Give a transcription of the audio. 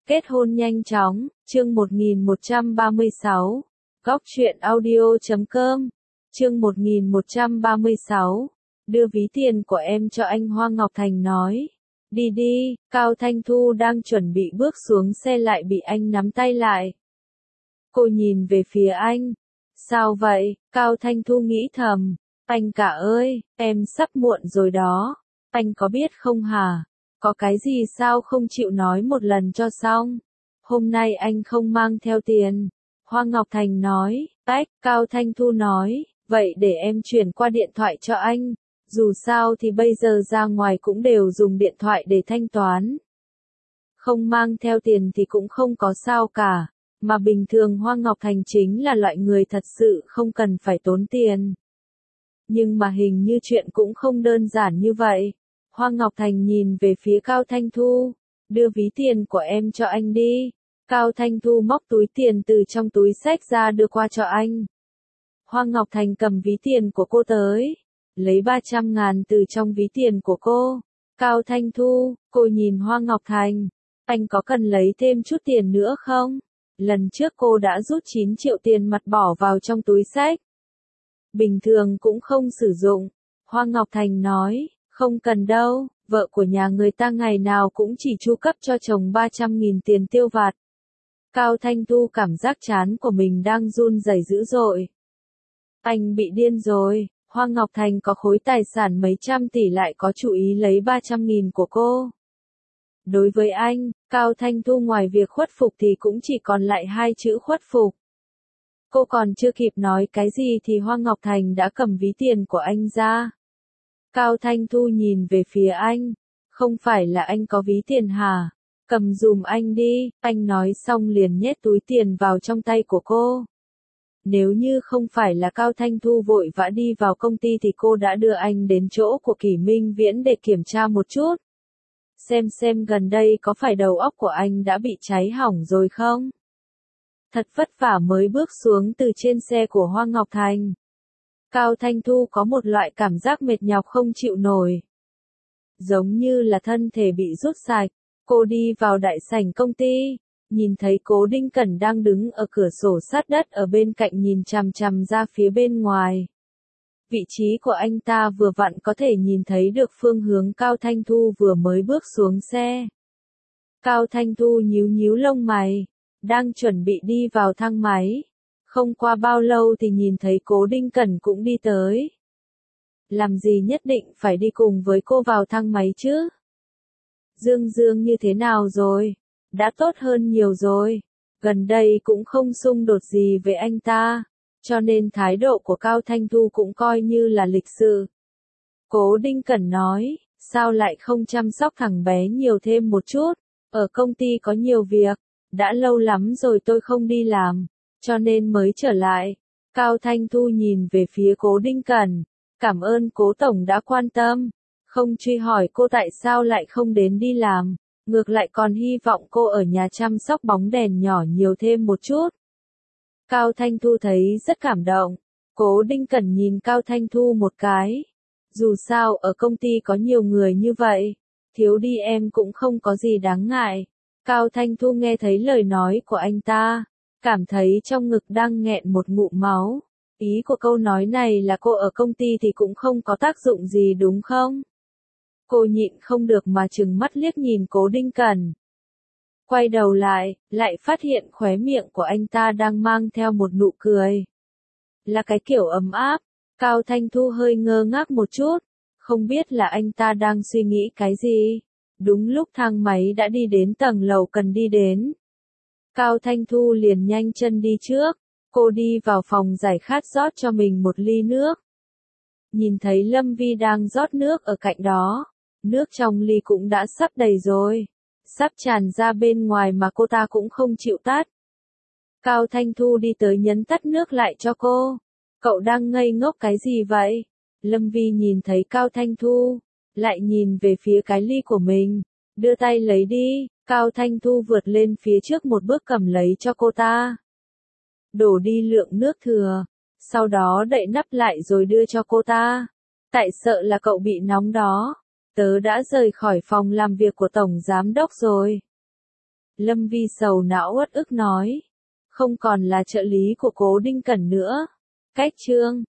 Kết hôn nhanh chóng, chương 1136, Góc truyện audio.com, chương 1136, đưa ví tiền của em cho anh Hoa Ngọc Thành nói. Đi đi, Cao Thanh Thu đang chuẩn bị bước xuống xe lại bị anh nắm tay lại. Cô nhìn về phía anh. Sao vậy? Cao Thanh Thu nghĩ thầm. Anh cả ơi, em sắp muộn rồi đó. Anh có biết không hả? Có cái gì sao không chịu nói một lần cho xong? Hôm nay anh không mang theo tiền. Hoa Ngọc Thành nói. Cao Thanh Thu nói. Vậy để em chuyển qua điện thoại cho anh. Dù sao thì bây giờ ra ngoài cũng đều dùng điện thoại để thanh toán. Không mang theo tiền thì cũng không có sao cả. Mà bình thường Hoa Ngọc Thành chính là loại người thật sự không cần phải tốn tiền. Nhưng mà hình như chuyện cũng không đơn giản như vậy. Hoa Ngọc Thành nhìn về phía Cao Thanh Thu. Đưa ví tiền của em cho anh đi. Cao Thanh Thu móc túi tiền từ trong túi xách ra đưa qua cho anh. Hoa Ngọc Thành cầm ví tiền của cô tới. Lấy 300.000 từ trong ví tiền của cô. Cao Thanh Thu, cô nhìn Hoa Ngọc Thành. Anh có cần lấy thêm chút tiền nữa không? Lần trước cô đã rút 9 triệu tiền mặt bỏ vào trong túi xách. Bình thường cũng không sử dụng. Hoa Ngọc Thành nói, không cần đâu, vợ của nhà người ta ngày nào cũng chỉ chu cấp cho chồng 300.000 tiền tiêu vặt. Cao Thanh Thu cảm giác trán của mình đang run rẩy dữ dội. Anh bị điên rồi, Hoa Ngọc Thành có khối tài sản mấy trăm tỷ lại có chủ ý lấy 300.000 của cô. Đối với anh, Cao Thanh Thu ngoài việc khuất phục thì cũng chỉ còn lại hai chữ khuất phục. Cô còn chưa kịp nói cái gì thì Hoa Ngọc Thành đã cầm ví tiền của anh ra. Cao Thanh Thu nhìn về phía anh. Không phải là anh có ví tiền hả? Cầm dùm anh đi, anh nói xong liền nhét túi tiền vào trong tay của cô. Nếu như không phải là Cao Thanh Thu vội vã đi vào công ty thì cô đã đưa anh đến chỗ của Kỷ Minh Viễn để kiểm tra một chút. Xem gần đây có phải đầu óc của anh đã bị cháy hỏng rồi không? Thật vất vả mới bước xuống từ trên xe của Hoa Ngọc Thành. Cao Thanh Thu có một loại cảm giác mệt nhọc không chịu nổi. Giống như là thân thể bị rút sạch. Cô đi vào đại sảnh công ty. Nhìn thấy Cố Đinh Cẩn đang đứng ở cửa sổ sát đất ở bên cạnh nhìn chằm chằm ra phía bên ngoài. Vị trí của anh ta vừa vặn có thể nhìn thấy được phương hướng Cao Thanh Thu vừa mới bước xuống xe. Cao Thanh Thu nhíu nhíu lông mày, đang chuẩn bị đi vào thang máy. Không qua bao lâu thì nhìn thấy Cố Đinh Cẩn cũng đi tới. Làm gì nhất định phải đi cùng với cô vào thang máy chứ? Dương Dương như thế nào rồi? Đã tốt hơn nhiều rồi. Gần đây cũng không xung đột gì với anh ta. Cho nên thái độ của Cao Thanh Thu cũng coi như là lịch sự. Cố Đinh Cẩn nói, sao lại không chăm sóc thằng bé nhiều thêm một chút? Ở công ty có nhiều việc. Đã lâu lắm rồi tôi không đi làm. Cho nên mới trở lại. Cao Thanh Thu nhìn về phía Cố Đinh Cẩn. Cảm ơn Cố Tổng đã quan tâm. Không truy hỏi cô tại sao lại không đến đi làm. Ngược lại còn hy vọng cô ở nhà chăm sóc bóng đèn nhỏ nhiều thêm một chút. Cao Thanh Thu thấy rất cảm động. Cố Đinh Cẩn nhìn Cao Thanh Thu một cái. Dù sao ở công ty có nhiều người như vậy. Thiếu đi em cũng không có gì đáng ngại. Cao Thanh Thu nghe thấy lời nói của anh ta. Cảm thấy trong ngực đang nghẹn một ngụm máu. Ý của câu nói này là cô ở công ty thì cũng không có tác dụng gì đúng không? Cô nhịn không được mà trừng mắt liếc nhìn Cố Đinh Cẩn. Quay đầu lại phát hiện khóe miệng của anh ta đang mang theo một nụ cười. Là cái kiểu ấm áp. Cao Thanh Thu hơi ngơ ngác một chút. Không biết là anh ta đang suy nghĩ cái gì. Đúng lúc thang máy đã đi đến tầng lầu cần đi đến. Cao Thanh Thu liền nhanh chân đi trước. Cô đi vào phòng giải khát rót cho mình một ly nước. Nhìn thấy Lâm Vi đang rót nước ở cạnh đó. Nước trong ly cũng đã sắp đầy rồi. Sắp tràn ra bên ngoài mà cô ta cũng không chịu tắt. Cao Thanh Thu đi tới nhấn tắt nước lại cho cô. Cậu đang ngây ngốc cái gì vậy? Lâm Vi nhìn thấy Cao Thanh Thu. Lại nhìn về phía cái ly của mình. Đưa tay lấy đi. Cao Thanh Thu vượt lên phía trước một bước cầm lấy cho cô ta. Đổ đi lượng nước thừa. Sau đó đậy nắp lại rồi đưa cho cô ta. Tại sợ là cậu bị nóng đó. Tớ đã rời khỏi phòng làm việc của Tổng Giám Đốc rồi. Lâm Vi sầu não uất ức nói. Không còn là trợ lý của Cố Đinh Cẩn nữa. Cách chương